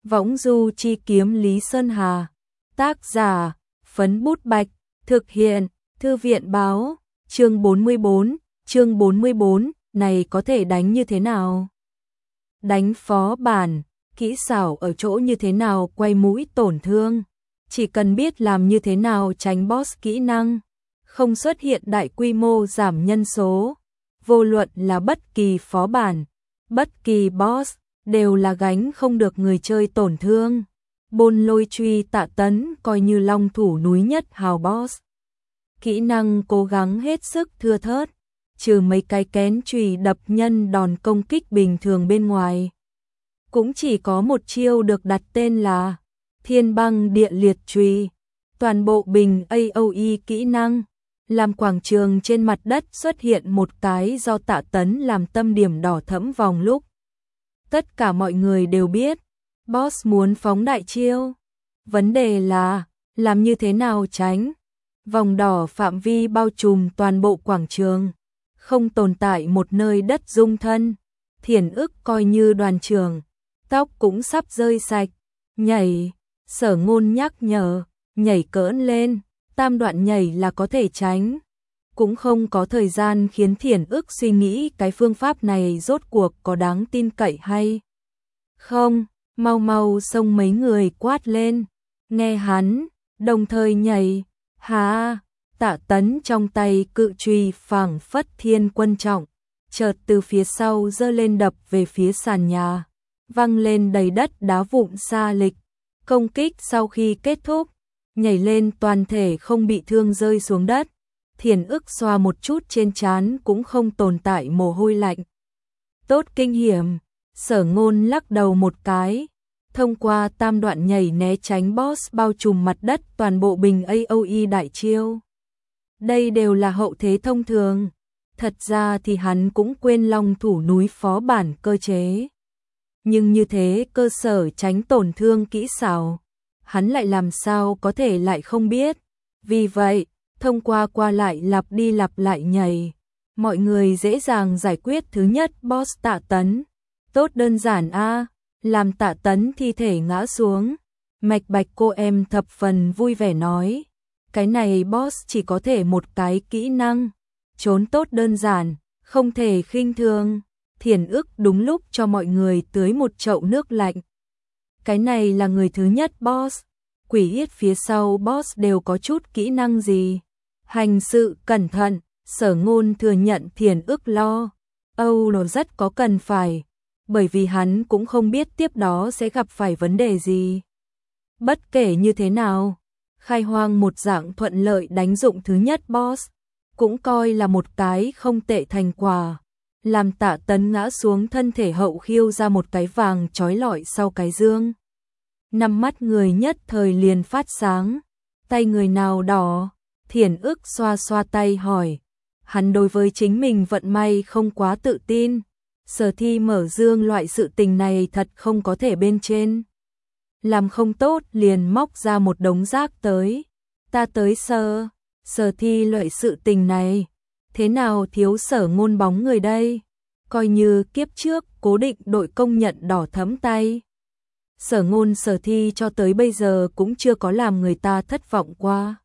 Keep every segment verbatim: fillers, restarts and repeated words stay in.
Võng du chi kiếm Lý Sơn Hà. Tác giả, Phấn Bút Bạch. Thực hiện, Thư viện báo. Chương bốn mươi bốn, chương bốn mươi bốn, này có thể đánh như thế nào? Đánh phó bản, kỹ xảo ở chỗ như thế nào quay mũi tổn thương. Chỉ cần biết làm như thế nào tránh boss kỹ năng, không xuất hiện đại quy mô giảm nhân số. Vô luận là bất kỳ phó bản, bất kỳ boss, đều là gánh không được người chơi tổn thương. Bôn Lôi Truy Tạ Tấn coi như long thủ núi nhất hào boss. Kỹ năng cố gắng hết sức thưa thớt, trừ mấy cái kén chùy đập nhân đòn công kích bình thường bên ngoài. Cũng chỉ có một chiêu được đặt tên là Thiên Băng Địa Liệt Chùy. Toàn bộ bình a o e kỹ năng, làm quảng trường trên mặt đất xuất hiện một cái do Tạ Tấn làm tâm điểm đỏ thẫm vòng lúc. Tất cả mọi người đều biết, boss muốn phóng đại chiêu. Vấn đề là, làm như thế nào tránh? Vòng đỏ phạm vi bao trùm toàn bộ quảng trường, không tồn tại một nơi đất dung thân. Thiển ức coi như đoàn trường, tóc cũng sắp rơi sạch. Nhảy, Sở Ngôn nhắc nhở, nhảy cỡn lên, tam đoạn nhảy là có thể tránh. Cũng không có thời gian khiến Thiển ức suy nghĩ cái phương pháp này rốt cuộc có đáng tin cậy hay không. Mau mau xông mấy người quát lên, nghe hắn, đồng thời nhảy. Hà, Tạ Tấn trong tay cự chùy phảng phất thiên quân trọng, chợt từ phía sau giơ lên đập về phía sàn nhà, văng lên đầy đất đá vụn xa lịch. Công kích sau khi kết thúc, nhảy lên toàn thể không bị thương rơi xuống đất. Thiển ức xoa một chút trên trán cũng không tồn tại mồ hôi lạnh. Tốt kinh hiểm. Sở Ngôn lắc đầu một cái, thông qua tam đoạn nhảy né tránh boss bao trùm mặt đất toàn bộ bình a o e đại chiêu. Đây đều là hậu thế thông thường. Thật ra thì hắn cũng quên long thủ núi phó bản cơ chế. Nhưng như thế cơ sở tránh tổn thương kỹ xảo, hắn lại làm sao có thể lại không biết. Vì vậy, thông qua qua lại lặp đi lặp lại nhảy, mọi người dễ dàng giải quyết thứ nhất boss Tạ Tấn. Tốt đơn giản a, làm Tạ Tấn thi thể ngã xuống. Mạch Bạch cô em thập phần vui vẻ nói, cái này boss chỉ có thể một cái kỹ năng, trốn tốt đơn giản, không thể khinh thường. Thiển ức đúng lúc cho mọi người tưới một chậu nước lạnh. Cái này là người thứ nhất boss, quỷ yết phía sau boss đều có chút kỹ năng gì. Hành sự cẩn thận. Sở Ngôn thừa nhận Thiển ức lo âu nó rất có cần phải, bởi vì hắn cũng không biết tiếp đó sẽ gặp phải vấn đề gì. Bất kể như thế nào, khai hoang một dạng thuận lợi đánh dụng thứ nhất boss, cũng coi là một cái không tệ thành quả. Làm Tạ Tấn ngã xuống thân thể hậu khiêu ra một cái vàng trói lọi sau cái dương. Năm mắt người nhất thời liền phát sáng. Tay người nào đỏ? Thiển ức xoa xoa tay hỏi. Hắn đối với chính mình vận may không quá tự tin. Sở thi mở dương loại sự tình này thật không có thể bên trên. Làm không tốt liền móc ra một đống rác tới. Ta tới sơ, sở thi loại sự tình này. Thế nào thiếu Sở Ngôn bóng người đây? Coi như kiếp trước cố định đội công nhận đỏ thấm tay. Sở Ngôn sở thi cho tới bây giờ cũng chưa có làm người ta thất vọng qua.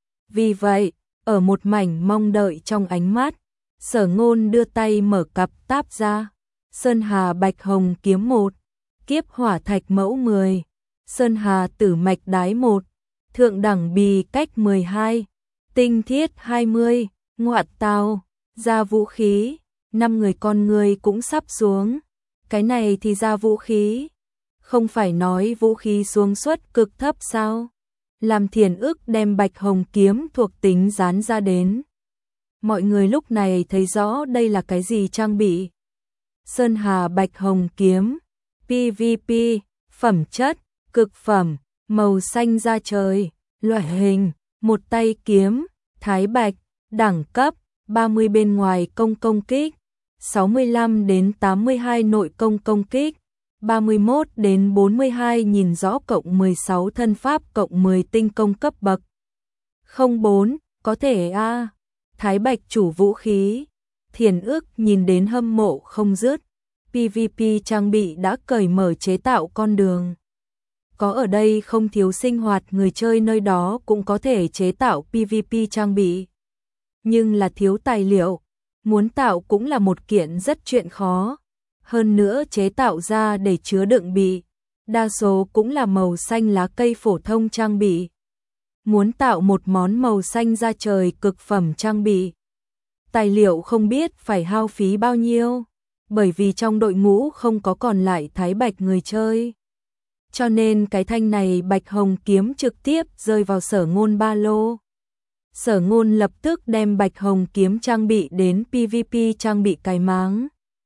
Vì vậy, ở một mảnh mong đợi trong ánh mắt, Sở Ngôn đưa tay mở cặp táp ra. Sơn Hà Bạch Hồng kiếm một, Kiếp Hỏa Thạch mẫu mười, Sơn Hà Tử Mạch đái một, Thượng đẳng bì cách mười hai, Tinh thiết hai mươi, Ngoại tào, ra vũ khí. Năm người con người cũng sắp xuống. Cái này thì ra vũ khí. Không phải nói vũ khí xuống suất cực thấp sao? Làm Thiển ức đem Bạch Hồng kiếm thuộc tính dán ra đến. Mọi người lúc này thấy rõ đây là cái gì trang bị. Sơn Hà Bạch Hồng kiếm, pê vê pê, phẩm chất, cực phẩm, màu xanh da trời, loại hình, một tay kiếm, thái bạch, đẳng cấp, ba mươi bên ngoài công công kích, sáu mươi lăm đến tám mươi hai nội công công kích, ba mươi mốt đến bốn mươi hai nhìn rõ cộng mười sáu thân pháp cộng mười tinh công cấp bậc. không bốn, có thể a. Thái bạch chủ vũ khí. Thiển ức nhìn đến hâm mộ không dứt. pê vê pê trang bị đã cởi mở chế tạo con đường. có ở đây không thiếu sinh hoạt, người chơi nơi đó cũng có thể chế tạo pê vê pê trang bị. Nhưng là thiếu tài liệu, muốn tạo cũng là một kiện rất chuyện khó. Hơn nữa chế tạo ra để chứa đựng bị, đa số cũng là màu xanh lá cây phổ thông trang bị. Muốn tạo một món màu xanh da trời cực phẩm trang bị, tài liệu không biết phải hao phí bao nhiêu, bởi vì trong đội ngũ không có còn lại thái bạch người chơi. Cho nên cái thanh này bạch hồng kiếm trực tiếp rơi vào Sở Ngôn ba lô. Sở Ngôn lập tức đem bạch hồng kiếm trang bị đến pê vê pê trang bị cái máng.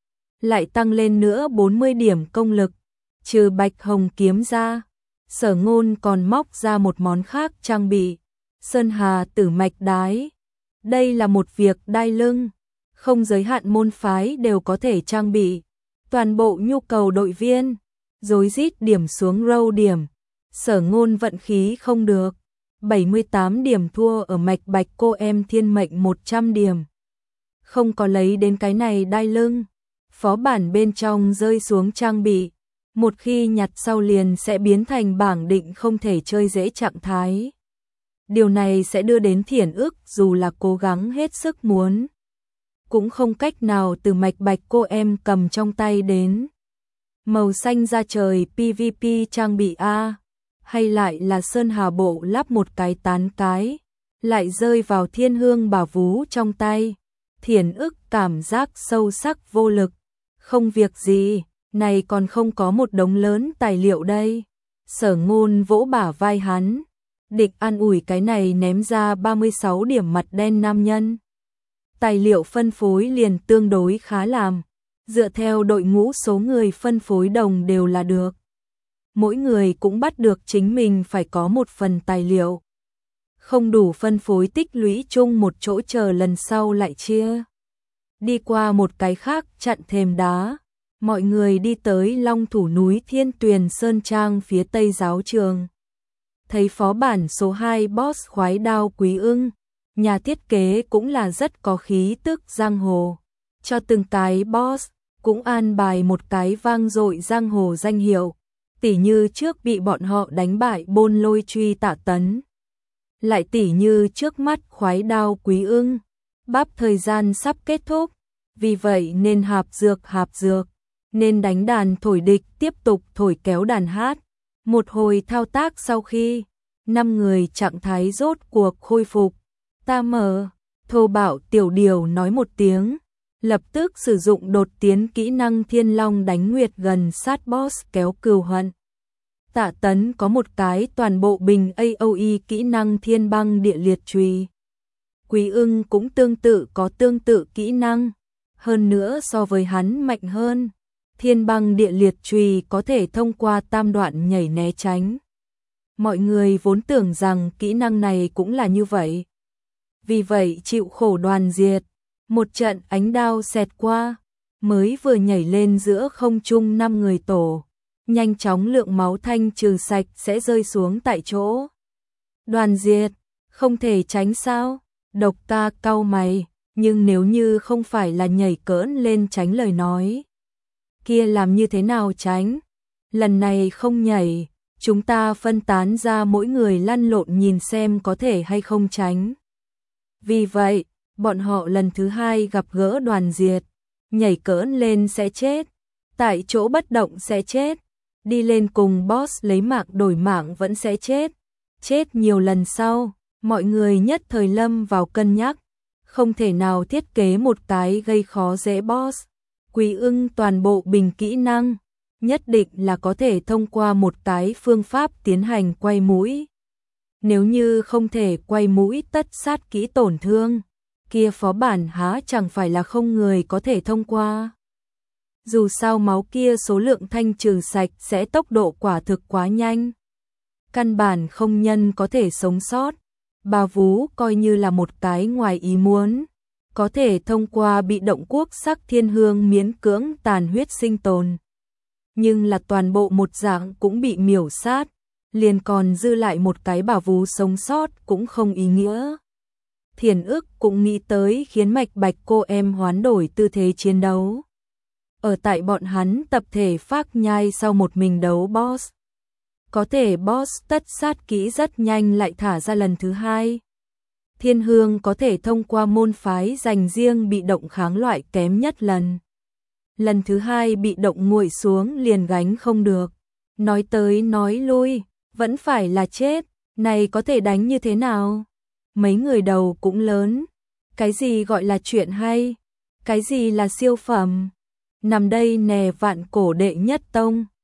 Lại tăng lên nữa bốn mươi điểm công lực. Trừ bạch hồng kiếm ra, Sở Ngôn còn móc ra một món khác trang bị, Sơn Hà Tử Mạch Đái. Đây là một việc đai lưng, không giới hạn môn phái đều có thể trang bị. Toàn bộ nhu cầu đội viên, rối rít điểm xuống râu điểm. Sở Ngôn vận khí không được, bảy mươi tám điểm thua ở mạch bạch cô em thiên mệnh một trăm điểm. Không có lấy đến cái này đai lưng, phó bản bên trong rơi xuống trang bị. Một khi nhặt sau liền sẽ biến thành bảng định không thể chơi dễ trạng thái. Điều này sẽ đưa đến thiển ức, dù là cố gắng hết sức muốn, cũng không cách nào từ mạch bạch cô em cầm trong tay đến. Màu xanh da trời pê vê pê trang bị A, hay lại là Sơn Hà bộ lắp một cái tán cái, lại rơi vào thiên hương bảo vú trong tay. Thiển ức cảm giác sâu sắc vô lực, không việc gì. Này còn không có một đống lớn tài liệu đây. Sở Ngôn vỗ bả vai hắn, định an ủi cái này ném ra ba mươi sáu điểm mặt đen nam nhân. Tài liệu phân phối liền tương đối khá làm, dựa theo đội ngũ số người phân phối đồng đều là được. Mỗi người cũng bắt được chính mình phải có một phần tài liệu. Không đủ phân phối tích lũy chung một chỗ chờ lần sau lại chia. Đi qua một cái khác chặn thềm đá. Mọi người đi tới Long Thủ núi Thiên Tuyền Sơn Trang phía Tây giáo trường. Thấy phó bản số hai boss khoái đao Quý Ưng, nhà thiết kế cũng là rất có khí tức giang hồ. Cho từng cái boss, cũng an bài một cái vang dội giang hồ danh hiệu. Tỉ như trước bị bọn họ đánh bại Bôn Lôi Truy Tạ Tấn. Lại tỉ như trước mắt khoái đao Quý Ưng, bắp thời gian sắp kết thúc. Vì vậy nên hạp dược hạp dược. Nên đánh đàn thổi địch tiếp tục thổi kéo đàn hát. Một hồi thao tác sau khi năm người trạng thái rốt cuộc khôi phục, ta mở, thô bạo tiểu điều nói một tiếng, lập tức sử dụng đột tiến kỹ năng Thiên Long đánh nguyệt gần sát boss kéo cừu hận. Tạ Tấn có một cái toàn bộ bình a o e kỹ năng Thiên Băng Địa Liệt Chùy. Quý Ưng cũng tương tự có tương tự kỹ năng, hơn nữa so với hắn mạnh hơn. Thiên Băng Địa Liệt Chùy có thể thông qua tam đoạn nhảy né tránh. Mọi người vốn tưởng rằng kỹ năng này cũng là như vậy. Vì vậy chịu khổ đoàn diệt. Một trận ánh đao xẹt qua, mới vừa nhảy lên giữa không trung năm người tổ. Nhanh chóng lượng máu thanh trừ sạch sẽ rơi xuống tại chỗ. Đoàn diệt, không thể tránh sao? Độc ca cau mày, nhưng nếu như không phải là nhảy cỡn lên tránh lời nói. Kia làm như thế nào tránh? Lần này không nhảy, chúng ta phân tán ra mỗi người lăn lộn nhìn xem có thể hay không tránh. Vì vậy, bọn họ lần thứ hai gặp gỡ đoàn diệt, nhảy cỡn lên sẽ chết, tại chỗ bất động sẽ chết, đi lên cùng boss lấy mạng đổi mạng vẫn sẽ chết. Chết nhiều lần sau, mọi người nhất thời lâm vào cân nhắc, không thể nào thiết kế một cái gây khó dễ boss. Quý Ưng toàn bộ bình kỹ năng, nhất định là có thể thông qua một cái phương pháp tiến hành quay mũi. Nếu như không thể quay mũi tất sát kỹ tổn thương, kia phó bản há chẳng phải là không người có thể thông qua. Dù sao máu kia số lượng thanh trừ sạch sẽ tốc độ quả thực quá nhanh. Căn bản không nhân có thể sống sót, bà vú coi như là một cái ngoài ý muốn. Có thể thông qua bị động quốc sắc thiên hương miễn cưỡng tàn huyết sinh tồn. Nhưng là toàn bộ một dạng cũng bị miểu sát, liền còn dư lại một cái bảo vú sống sót cũng không ý nghĩa. Thiền ức cũng nghĩ tới khiến mạch bạch cô em hoán đổi tư thế chiến đấu. Ở tại bọn hắn tập thể phác nhai sau một mình đấu boss. có thể boss tất sát kỹ rất nhanh lại thả ra lần thứ hai. Thiên Hương có thể thông qua môn phái dành riêng bị động kháng loại kém nhất lần. Lần thứ hai bị động nguội xuống liền gánh không được. Nói tới nói lui, vẫn phải là chết, này có thể đánh như thế nào? Mấy người đầu cũng lớn. Cái gì gọi là chuyện hay? Cái gì là siêu phẩm? Nằm đây nè vạn cổ đệ nhất tông.